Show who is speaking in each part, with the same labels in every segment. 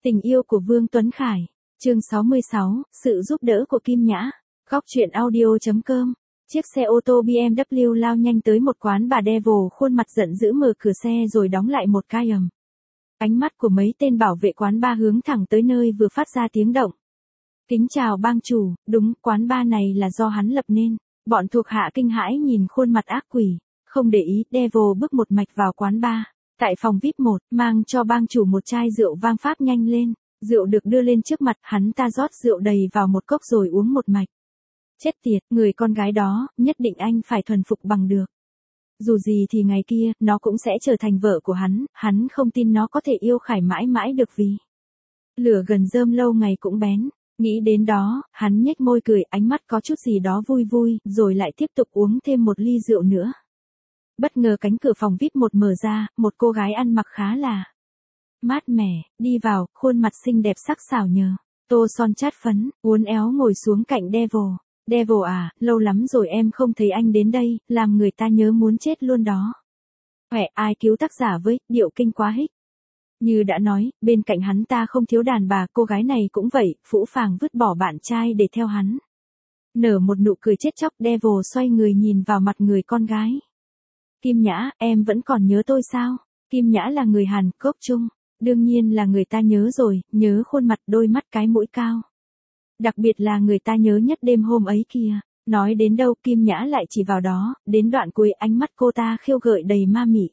Speaker 1: Tình yêu của Vương Tuấn Khải. Chương 66, sự giúp đỡ của Kim Nhã. Góc truyện audio.com. Chiếc xe ô tô BMW lao nhanh tới một quán bà Devil, khuôn mặt giận dữ mở cửa xe rồi đóng lại một cái ầm. Ánh mắt của mấy tên bảo vệ quán bar hướng thẳng tới nơi vừa phát ra tiếng động. Kính chào bang chủ, đúng, quán bar này là do hắn lập nên. Bọn thuộc hạ kinh hãi nhìn khuôn mặt ác quỷ, không để ý, Devil bước một mạch vào quán bar. Tại phòng VIP 1, mang cho bang chủ một chai rượu vang Pháp nhanh lên. Rượu được đưa lên trước mặt, hắn ta rót rượu đầy vào một cốc rồi uống một mạch. Chết tiệt, người con gái đó, nhất định anh phải thuần phục bằng được. Dù gì thì ngày kia, nó cũng sẽ trở thành vợ của hắn không tin nó có thể yêu Khải mãi mãi được vì. Lửa gần rơm lâu ngày cũng bén. Nghĩ đến đó, hắn nhếch môi cười, ánh mắt có chút gì đó vui vui, rồi lại tiếp tục uống thêm một ly rượu nữa. Bất ngờ cánh cửa phòng VIP 1 mở ra, một cô gái ăn mặc khá là mát mẻ, đi vào, khuôn mặt xinh đẹp sắc sảo nhờ. Tô son chát phấn, uốn éo ngồi xuống cạnh Devil. Devil à, lâu lắm rồi em không thấy anh đến đây, làm người ta nhớ muốn chết luôn đó. Huệ, ai cứu tác giả với, điệu kinh quá hích. Như đã nói, bên cạnh hắn ta không thiếu đàn bà, cô gái này cũng vậy, phũ phàng vứt bỏ bạn trai để theo hắn. Nở một nụ cười chết chóc, Devil xoay người nhìn vào mặt người con gái. Kim Nhã, em vẫn còn nhớ tôi sao? Kim Nhã là người Hàn Quốc Trung. Đương nhiên là người ta nhớ rồi, nhớ khuôn mặt, đôi mắt, cái mũi cao. Đặc biệt là người ta nhớ nhất đêm hôm ấy kia. Nói đến đâu Kim Nhã lại chỉ vào đó, đến đoạn cuối ánh mắt cô ta khiêu gợi đầy ma mị.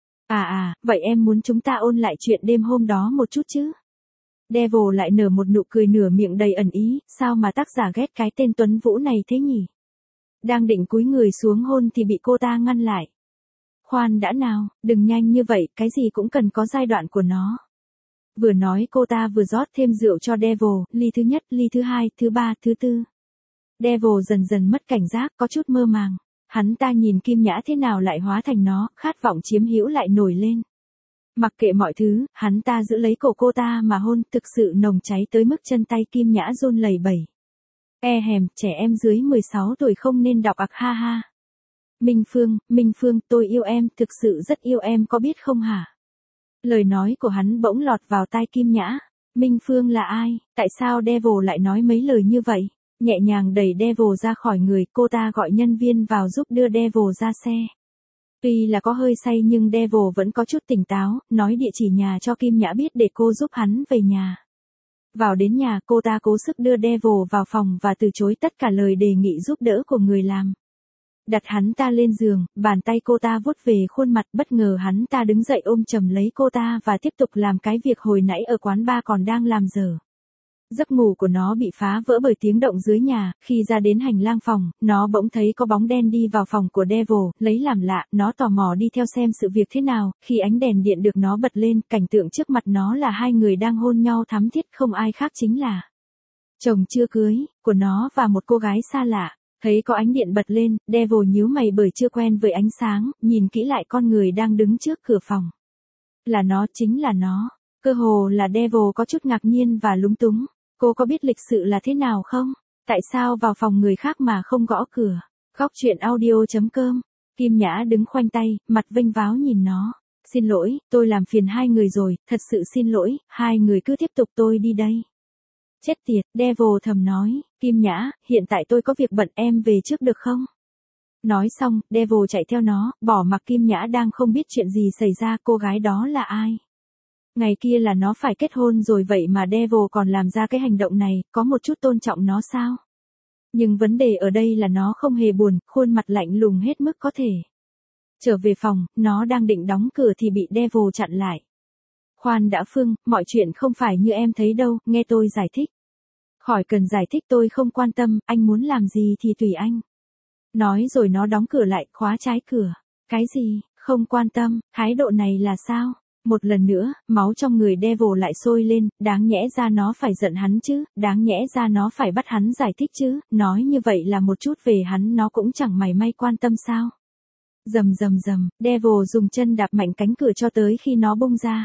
Speaker 1: Vậy em muốn chúng ta ôn lại chuyện đêm hôm đó một chút chứ? Devil lại nở một nụ cười nửa miệng đầy ẩn ý, sao mà tác giả ghét cái tên Tuấn Vũ này thế nhỉ? Đang định cúi người xuống hôn thì bị cô ta ngăn lại. Khoan đã nào, đừng nhanh như vậy, cái gì cũng cần có giai đoạn của nó. Vừa nói cô ta vừa rót thêm rượu cho Devil, ly thứ nhất, ly thứ hai, thứ ba, thứ tư. Devil dần dần mất cảnh giác, có chút mơ màng. Hắn ta nhìn Kim Nhã thế nào lại hóa thành nó, khát vọng chiếm hữu lại nổi lên. Mặc kệ mọi thứ, hắn ta giữ lấy cổ cô ta mà hôn, thực sự nồng cháy tới mức chân tay Kim Nhã run lẩy bẩy. Trẻ em dưới 16 tuổi không nên đọc ạc ha ha. Minh Phương, tôi yêu em, thực sự rất yêu em có biết không hả? Lời nói của hắn bỗng lọt vào tai Kim Nhã. Minh Phương là ai? Tại sao Devil lại nói mấy lời như vậy? Nhẹ nhàng đẩy Devil ra khỏi người, cô ta gọi nhân viên vào giúp đưa Devil ra xe. Tuy là có hơi say nhưng Devil vẫn có chút tỉnh táo, nói địa chỉ nhà cho Kim Nhã biết để cô giúp hắn về nhà. Vào đến nhà, cô ta cố sức đưa Devil vào phòng và từ chối tất cả lời đề nghị giúp đỡ của người làm. Đặt hắn ta lên giường, bàn tay cô ta vuốt về khuôn mặt, bất ngờ hắn ta đứng dậy ôm chầm lấy cô ta và tiếp tục làm cái việc hồi nãy ở quán bar còn đang làm dở. Giấc ngủ của nó bị phá vỡ bởi tiếng động dưới nhà, khi ra đến hành lang phòng, nó bỗng thấy có bóng đen đi vào phòng của Devil, lấy làm lạ, nó tò mò đi theo xem sự việc thế nào, khi ánh đèn điện được nó bật lên, cảnh tượng trước mặt nó là hai người đang hôn nhau thắm thiết, không ai khác chính là chồng chưa cưới của nó và một cô gái xa lạ. Thấy có ánh điện bật lên, Devil nhíu mày bởi chưa quen với ánh sáng, nhìn kỹ lại con người đang đứng trước cửa phòng. Là nó, chính là nó. Cơ hồ là Devil có chút ngạc nhiên và lúng túng. Cô có biết lịch sự là thế nào không? Tại sao vào phòng người khác mà không gõ cửa? Góc truyện audio.com. Kim Nhã đứng khoanh tay, mặt vênh váo nhìn nó. Xin lỗi, tôi làm phiền hai người rồi, thật sự xin lỗi, hai người cứ tiếp tục tôi đi đây. Chết tiệt, Devil thầm nói, Kim Nhã, hiện tại tôi có việc bận em về trước được không? Nói xong, Devil chạy theo nó, bỏ mặc Kim Nhã đang không biết chuyện gì xảy ra, cô gái đó là ai? Ngày kia là nó phải kết hôn rồi vậy mà Devil còn làm ra cái hành động này, có một chút tôn trọng nó sao? Nhưng vấn đề ở đây là nó không hề buồn, khuôn mặt lạnh lùng hết mức có thể. Trở về phòng, nó đang định đóng cửa thì bị Devil chặn lại. Khoan đã Phương, mọi chuyện không phải như em thấy đâu, nghe tôi giải thích. Khỏi cần giải thích tôi không quan tâm, anh muốn làm gì thì tùy anh. Nói rồi nó đóng cửa lại, khóa trái cửa. Cái gì, không quan tâm, thái độ này là sao? Một lần nữa, máu trong người Devil lại sôi lên, đáng nhẽ ra nó phải giận hắn chứ, đáng nhẽ ra nó phải bắt hắn giải thích chứ, nói như vậy là một chút về hắn nó cũng chẳng mảy may quan tâm sao. Rầm, Devil dùng chân đạp mạnh cánh cửa cho tới khi nó bung ra.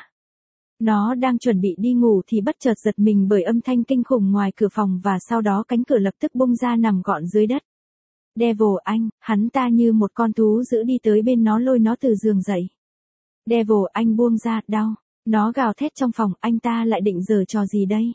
Speaker 1: Nó đang chuẩn bị đi ngủ thì bất chợt giật mình bởi âm thanh kinh khủng ngoài cửa phòng và sau đó cánh cửa lập tức bung ra nằm gọn dưới đất. Devil anh, hắn ta như một con thú dữ đi tới bên nó lôi nó từ giường dậy. Devil anh buông ra, đau. Nó gào thét trong phòng, anh ta lại định giở trò gì đây?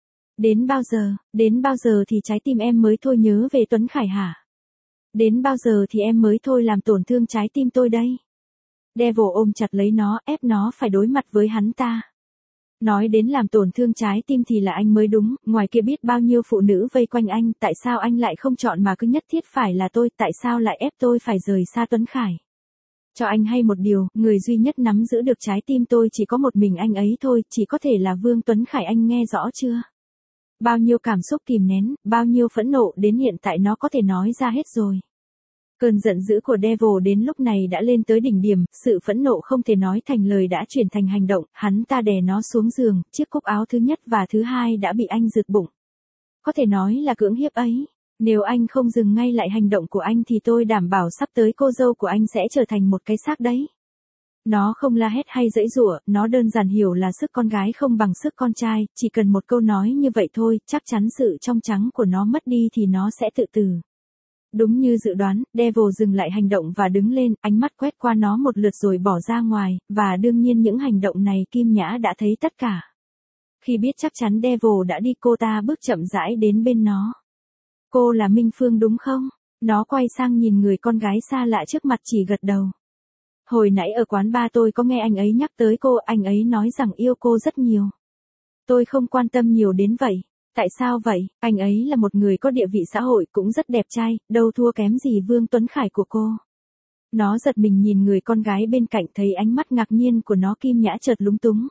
Speaker 1: Đến bao giờ thì trái tim em mới thôi nhớ về Tuấn Khải hả? Đến bao giờ thì em mới thôi làm tổn thương trái tim tôi đây? Devil ôm chặt lấy nó, ép nó phải đối mặt với hắn ta. Nói đến làm tổn thương trái tim thì là anh mới đúng, ngoài kia biết bao nhiêu phụ nữ vây quanh anh, tại sao anh lại không chọn mà cứ nhất thiết phải là tôi, tại sao lại ép tôi phải rời xa Tuấn Khải? Cho anh hay một điều, người duy nhất nắm giữ được trái tim tôi chỉ có một mình anh ấy thôi, chỉ có thể là Vương Tuấn Khải, anh nghe rõ chưa? Bao nhiêu cảm xúc kìm nén, bao nhiêu phẫn nộ đến hiện tại nó có thể nói ra hết rồi. Cơn giận dữ của Devil đến lúc này đã lên tới đỉnh điểm, sự phẫn nộ không thể nói thành lời đã chuyển thành hành động, hắn ta đè nó xuống giường, chiếc cúc áo thứ nhất và thứ hai đã bị anh rượt bụng. Có thể nói là cưỡng hiếp ấy. Nếu anh không dừng ngay lại hành động của anh thì tôi đảm bảo sắp tới cô dâu của anh sẽ trở thành một cái xác đấy. Nó không la hét hay giãy giụa, nó đơn giản hiểu là sức con gái không bằng sức con trai, chỉ cần một câu nói như vậy thôi, chắc chắn sự trong trắng của nó mất đi thì nó sẽ tự từ. Đúng như dự đoán, Devil dừng lại hành động và đứng lên, ánh mắt quét qua nó một lượt rồi bỏ ra ngoài, và đương nhiên những hành động này Kim Nhã đã thấy tất cả. Khi biết chắc chắn Devil đã đi, cô ta bước chậm rãi đến bên nó. Cô là Minh Phương đúng không? Nó quay sang nhìn người con gái xa lạ trước mặt, chỉ gật đầu. Hồi nãy ở quán bar tôi có nghe anh ấy nhắc tới cô, anh ấy nói rằng yêu cô rất nhiều. Tôi không quan tâm nhiều đến vậy. Tại sao vậy? Anh ấy là một người có địa vị xã hội, cũng rất đẹp trai, đâu thua kém gì Vương Tuấn Khải của cô. Nó giật mình nhìn người con gái bên cạnh, thấy ánh mắt ngạc nhiên của nó, Kim Nhã chợt lúng túng.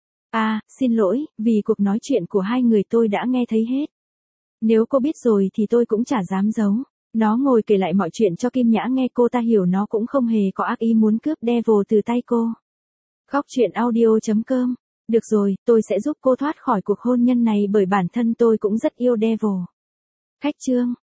Speaker 1: Xin lỗi, vì cuộc nói chuyện của hai người tôi đã nghe thấy hết. Nếu cô biết rồi thì tôi cũng chả dám giấu. Nó ngồi kể lại mọi chuyện cho Kim Nhã nghe, cô ta hiểu nó cũng không hề có ác ý muốn cướp Devil từ tay cô. Góc truyện audio.com. Được rồi, tôi sẽ giúp cô thoát khỏi cuộc hôn nhân này bởi bản thân tôi cũng rất yêu Devil. Khách chương.